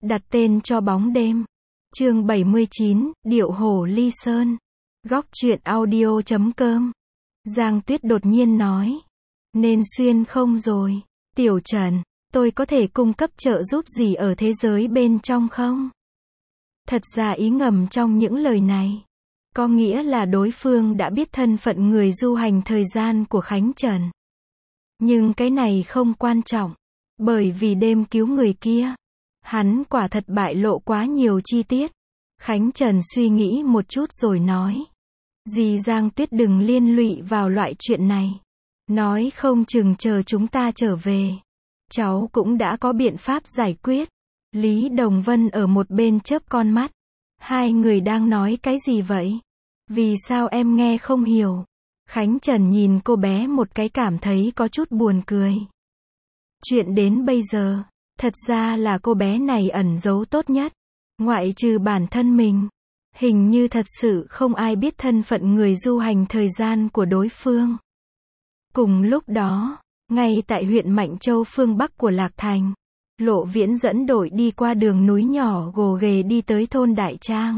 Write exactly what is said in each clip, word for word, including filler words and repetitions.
Đặt tên cho bóng đêm. Chương bảy mươi chín, Điệu hổ ly sơn. Góc truyện audio chấm com. Giang Tuyết đột nhiên nói. Nên xuyên không rồi. Tiểu Trần, tôi có thể cung cấp trợ giúp gì ở thế giới bên trong không? Thật ra ý ngầm trong những lời này có nghĩa là đối phương đã biết thân phận người du hành thời gian của Khánh Trần. Nhưng cái này không quan trọng, bởi vì đêm cứu người kia, hắn quả thật bại lộ quá nhiều chi tiết. Khánh Trần suy nghĩ một chút rồi nói. Dì Giang Tuyết đừng liên lụy vào loại chuyện này. Nói không chừng chờ chúng ta trở về, cháu cũng đã có biện pháp giải quyết. Lý Đồng Vân ở một bên chớp con mắt. Hai người đang nói cái gì vậy? Vì sao em nghe không hiểu? Khánh Trần nhìn cô bé một cái cảm thấy có chút buồn cười. Chuyện đến bây giờ, thật ra là cô bé này ẩn giấu tốt nhất. Ngoại trừ bản thân mình, hình như thật sự không ai biết thân phận người du hành thời gian của đối phương. Cùng lúc đó, ngay tại huyện Mạnh Châu phương Bắc của Lạc Thành, Lộ Viễn dẫn đội đi qua đường núi nhỏ gồ ghề đi tới thôn Đại Trang.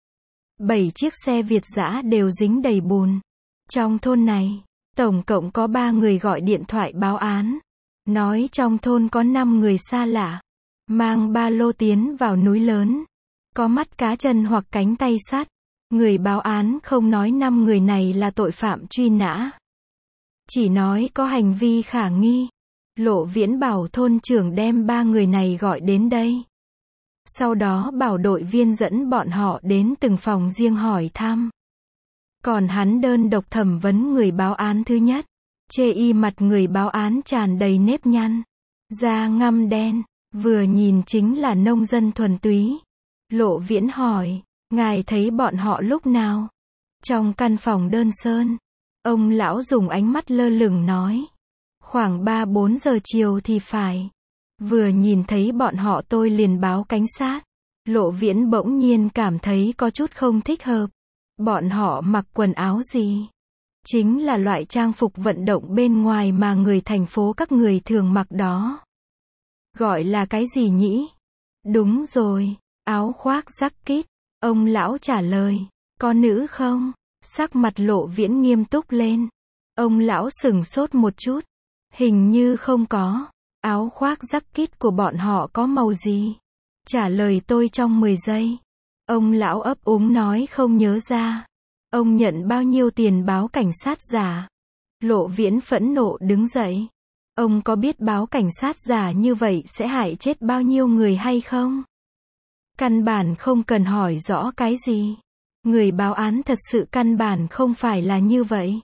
Bảy chiếc xe Việt dã đều dính đầy bùn. Trong thôn này, tổng cộng có ba người gọi điện thoại báo án. Nói trong thôn có năm người xa lạ, mang ba lô tiến vào núi lớn. Có mắt cá chân hoặc cánh tay sắt. Người báo án không nói năm người này là tội phạm truy nã, chỉ nói có hành vi khả nghi. Lộ Viễn bảo thôn trưởng đem ba người này gọi đến đây. Sau đó bảo đội viên dẫn bọn họ đến từng phòng riêng hỏi thăm. Còn hắn đơn độc thẩm vấn người báo án thứ nhất. Chê y mặt người báo án tràn đầy nếp nhăn, da ngăm đen, vừa nhìn chính là nông dân thuần túy. Lộ Viễn hỏi, ngài thấy bọn họ lúc nào? Trong căn phòng đơn sơn. Ông lão dùng ánh mắt lơ lửng nói. Khoảng ba bốn giờ chiều thì phải. Vừa nhìn thấy bọn họ tôi liền báo cảnh sát. Lộ Viễn bỗng nhiên cảm thấy có chút không thích hợp. Bọn họ mặc quần áo gì? Chính là loại trang phục vận động bên ngoài mà người thành phố các người thường mặc đó. Gọi là cái gì nhỉ? Đúng rồi, áo khoác jacket. Ông lão trả lời. Có nữ không? Sắc mặt Lộ Viễn nghiêm túc lên. Ông lão sửng sốt một chút. Hình như không có. Áo khoác jacket của bọn họ có màu gì? Trả lời tôi trong mười giây. Ông lão ấp úng nói không nhớ ra. Ông nhận bao nhiêu tiền báo cảnh sát giả? Lộ Viễn phẫn nộ đứng dậy. Ông có biết báo cảnh sát giả như vậy sẽ hại chết bao nhiêu người hay không? Căn bản không cần hỏi rõ cái gì. Người báo án thật sự căn bản không phải là như vậy.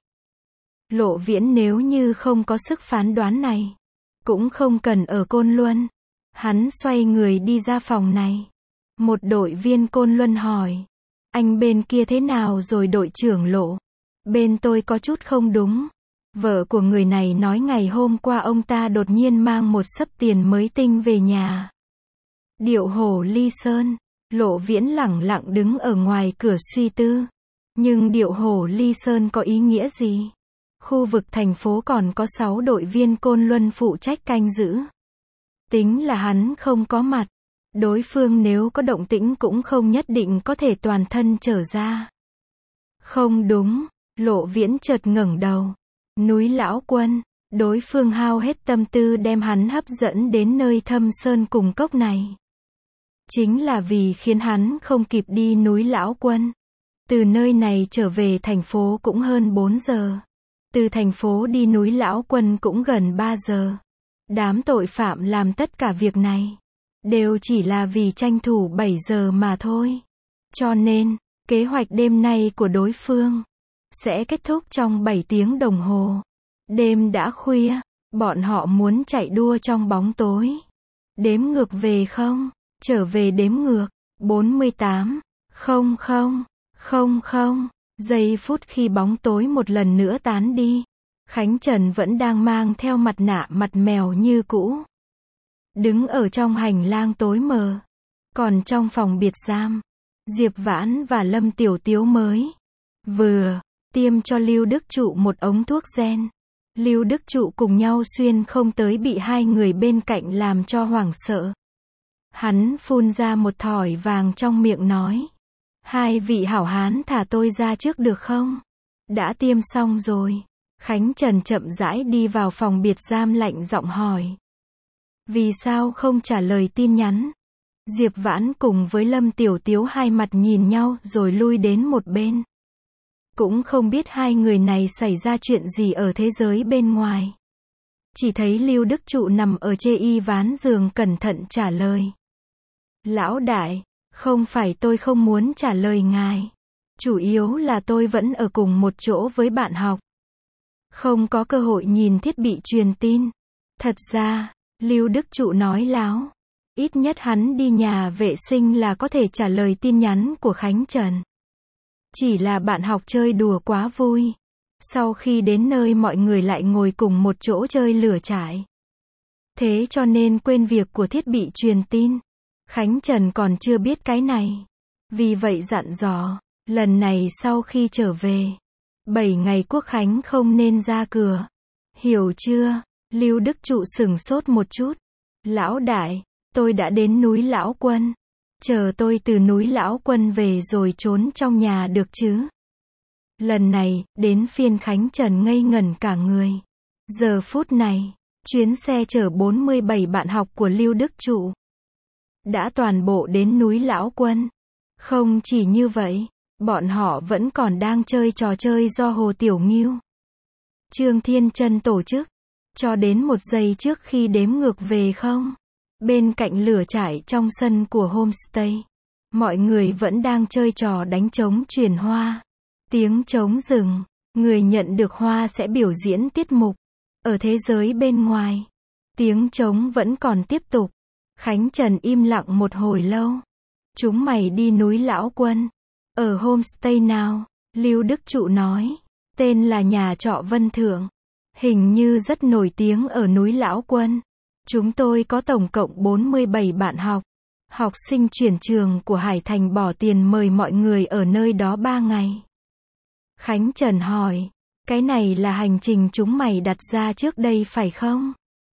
Lộ Viễn nếu như không có sức phán đoán này, cũng không cần ở Côn Luân. Hắn xoay người đi ra phòng này. Một đội viên Côn Luân hỏi. Anh bên kia thế nào rồi đội trưởng Lộ? Bên tôi có chút không đúng. Vợ của người này nói ngày hôm qua ông ta đột nhiên mang một xấp tiền mới tinh về nhà. Điệu hổ ly sơn. Lộ Viễn lẳng lặng đứng ở ngoài cửa suy tư. Nhưng điệu hổ ly sơn có ý nghĩa gì? Khu vực thành phố còn có sáu đội viên Côn Luân phụ trách canh giữ. Tính là hắn không có mặt, đối phương nếu có động tĩnh cũng không nhất định có thể toàn thân trở ra. Không đúng, Lộ Viễn chợt ngẩng đầu. Núi Lão Quân, đối phương hao hết tâm tư đem hắn hấp dẫn đến nơi thâm sơn cùng cốc này. Chính là vì khiến hắn không kịp đi núi Lão Quân. Từ nơi này trở về thành phố cũng hơn bốn giờ. Từ thành phố đi núi Lão Quân cũng gần ba giờ. Đám tội phạm làm tất cả việc này đều chỉ là vì tranh thủ bảy giờ mà thôi. Cho nên, kế hoạch đêm nay của đối phương sẽ kết thúc trong bảy tiếng đồng hồ. Đêm đã khuya, bọn họ muốn chạy đua trong bóng tối. Đếm ngược về không? Trở về đếm ngược. bốn mươi tám, không không, không không. Giây phút khi bóng tối một lần nữa tán đi. Khánh Trần vẫn đang mang theo mặt nạ mặt mèo như cũ. Đứng ở trong hành lang tối mờ. Còn trong phòng biệt giam, Diệp Vãn và Lâm Tiểu Tiếu mới vừa tiêm cho Lưu Đức Trụ một ống thuốc gen. Lưu Đức Trụ cùng nhau xuyên không tới bị hai người bên cạnh làm cho hoảng sợ. Hắn phun ra một thỏi vàng trong miệng nói. Hai vị hảo hán thả tôi ra trước được không? Đã tiêm xong rồi. Khánh Trần chậm rãi đi vào phòng biệt giam lạnh giọng hỏi. Vì sao không trả lời tin nhắn? Diệp Vãn cùng với Lâm Tiểu Tiếu hai mặt nhìn nhau rồi lui đến một bên. Cũng không biết hai người này xảy ra chuyện gì ở thế giới bên ngoài. Chỉ thấy Lưu Đức Trụ nằm ở chê y ván giường cẩn thận trả lời. Lão đại, không phải tôi không muốn trả lời ngài. Chủ yếu là tôi vẫn ở cùng một chỗ với bạn học. Không có cơ hội nhìn thiết bị truyền tin. Thật ra, Lưu Đức Trụ nói láo. Ít nhất hắn đi nhà vệ sinh là có thể trả lời tin nhắn của Khánh Trần. Chỉ là bạn học chơi đùa quá vui. Sau khi đến nơi mọi người lại ngồi cùng một chỗ chơi lửa trại. Thế cho nên quên việc của thiết bị truyền tin. Khánh Trần còn chưa biết cái này. Vì vậy dặn dò, lần này sau khi trở về, bảy ngày Quốc Khánh không nên ra cửa. Hiểu chưa? Lưu Đức Trụ sửng sốt một chút. Lão đại, tôi đã đến núi Lão Quân. Chờ tôi từ núi Lão Quân về rồi trốn trong nhà được chứ? Lần này, đến phiên Khánh Trần ngây ngẩn cả người. Giờ phút này, chuyến xe chở bốn mươi bảy bạn học của Lưu Đức Trụ đã toàn bộ đến núi Lão Quân. Không chỉ như vậy, bọn họ vẫn còn đang chơi trò chơi do Hồ Tiểu Ngưu, Trương Thiên Trân tổ chức. Cho đến một giây trước khi đếm ngược về không, bên cạnh lửa trại trong sân của homestay, mọi người vẫn đang chơi trò đánh trống truyền hoa. Tiếng trống dừng, người nhận được hoa sẽ biểu diễn tiết mục. Ở thế giới bên ngoài, tiếng trống vẫn còn tiếp tục. Khánh Trần im lặng một hồi lâu. Chúng mày đi núi Lão Quân. Ở homestay nào? Lưu Đức Trụ nói. Tên là nhà trọ Vân Thượng. Hình như rất nổi tiếng ở núi Lão Quân. Chúng tôi có tổng cộng bốn mươi bảy bạn học. Học sinh chuyển trường của Hải Thành bỏ tiền mời mọi người ở nơi đó ba ngày. Khánh Trần hỏi. Cái này là hành trình chúng mày đặt ra trước đây phải không?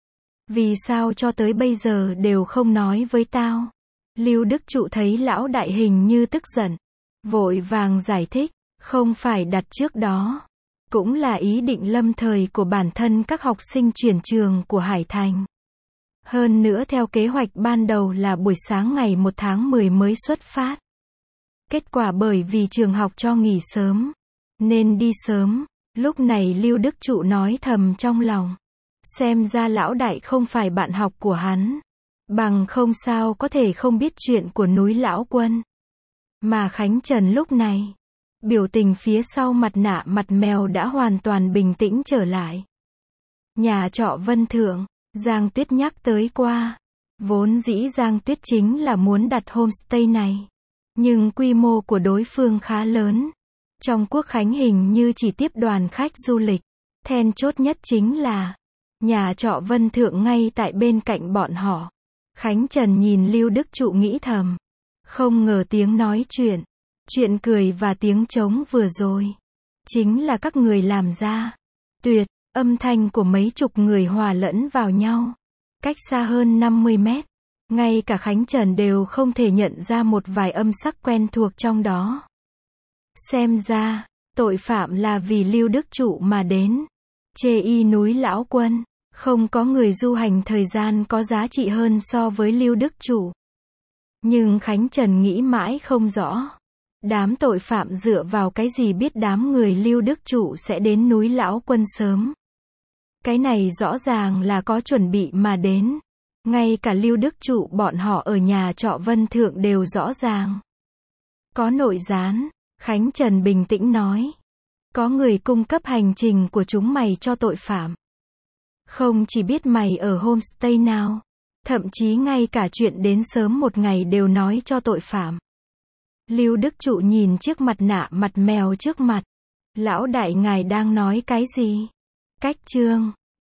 Vì sao cho tới bây giờ đều không nói với tao? Lưu Đức Trụ thấy lão đại hình như tức giận. Vội vàng giải thích. Không phải đặt trước đó. Cũng là ý định lâm thời của bản thân các học sinh chuyển trường của Hải Thành. Hơn nữa theo kế hoạch ban đầu là buổi sáng ngày một tháng mười mới xuất phát. Kết quả bởi vì trường học cho nghỉ sớm, nên đi sớm. Lúc này Lưu Đức Trụ nói thầm trong lòng. Xem ra lão đại không phải bạn học của hắn. Bằng không sao có thể không biết chuyện của núi Lão Quân. Mà Khánh Trần lúc này, biểu tình phía sau mặt nạ mặt mèo đã hoàn toàn bình tĩnh trở lại. Nhà trọ Vân Thượng, Giang Tuyết nhắc tới qua. Vốn dĩ Giang Tuyết chính là muốn đặt homestay này. Nhưng quy mô của đối phương khá lớn. Trong Quốc Khánh hình như chỉ tiếp đoàn khách du lịch. Then chốt nhất chính là nhà trọ Vân Thượng ngay tại bên cạnh bọn họ. Khánh Trần nhìn Lưu Đức Trụ nghĩ thầm. Không ngờ tiếng nói chuyện, chuyện cười và tiếng trống vừa rồi chính là các người làm ra. Tuyệt, âm thanh của mấy chục người hòa lẫn vào nhau. Cách xa hơn năm mươi mét. Ngay cả Khánh Trần đều không thể nhận ra một vài âm sắc quen thuộc trong đó. Xem ra, tội phạm là vì Lưu Đức Trụ mà đến. Chê y núi Lão Quân, không có người du hành thời gian có giá trị hơn so với Lưu Đức Trụ. Nhưng Khánh Trần nghĩ mãi không rõ. Đám tội phạm dựa vào cái gì biết đám người Lưu Đức Trụ sẽ đến núi Lão Quân sớm. Cái này rõ ràng là có chuẩn bị mà đến. Ngay cả Lưu Đức Trụ bọn họ ở nhà trọ Vân Thượng đều rõ ràng. Có nội gián, Khánh Trần bình tĩnh nói. Có người cung cấp hành trình của chúng mày cho tội phạm. Không chỉ biết mày ở homestay nào, thậm chí ngay cả chuyện đến sớm một ngày đều nói cho tội phạm. Lưu Đức Trụ nhìn chiếc mặt nạ mặt mèo trước mặt. Lão đại ngài đang nói cái gì? Cách chương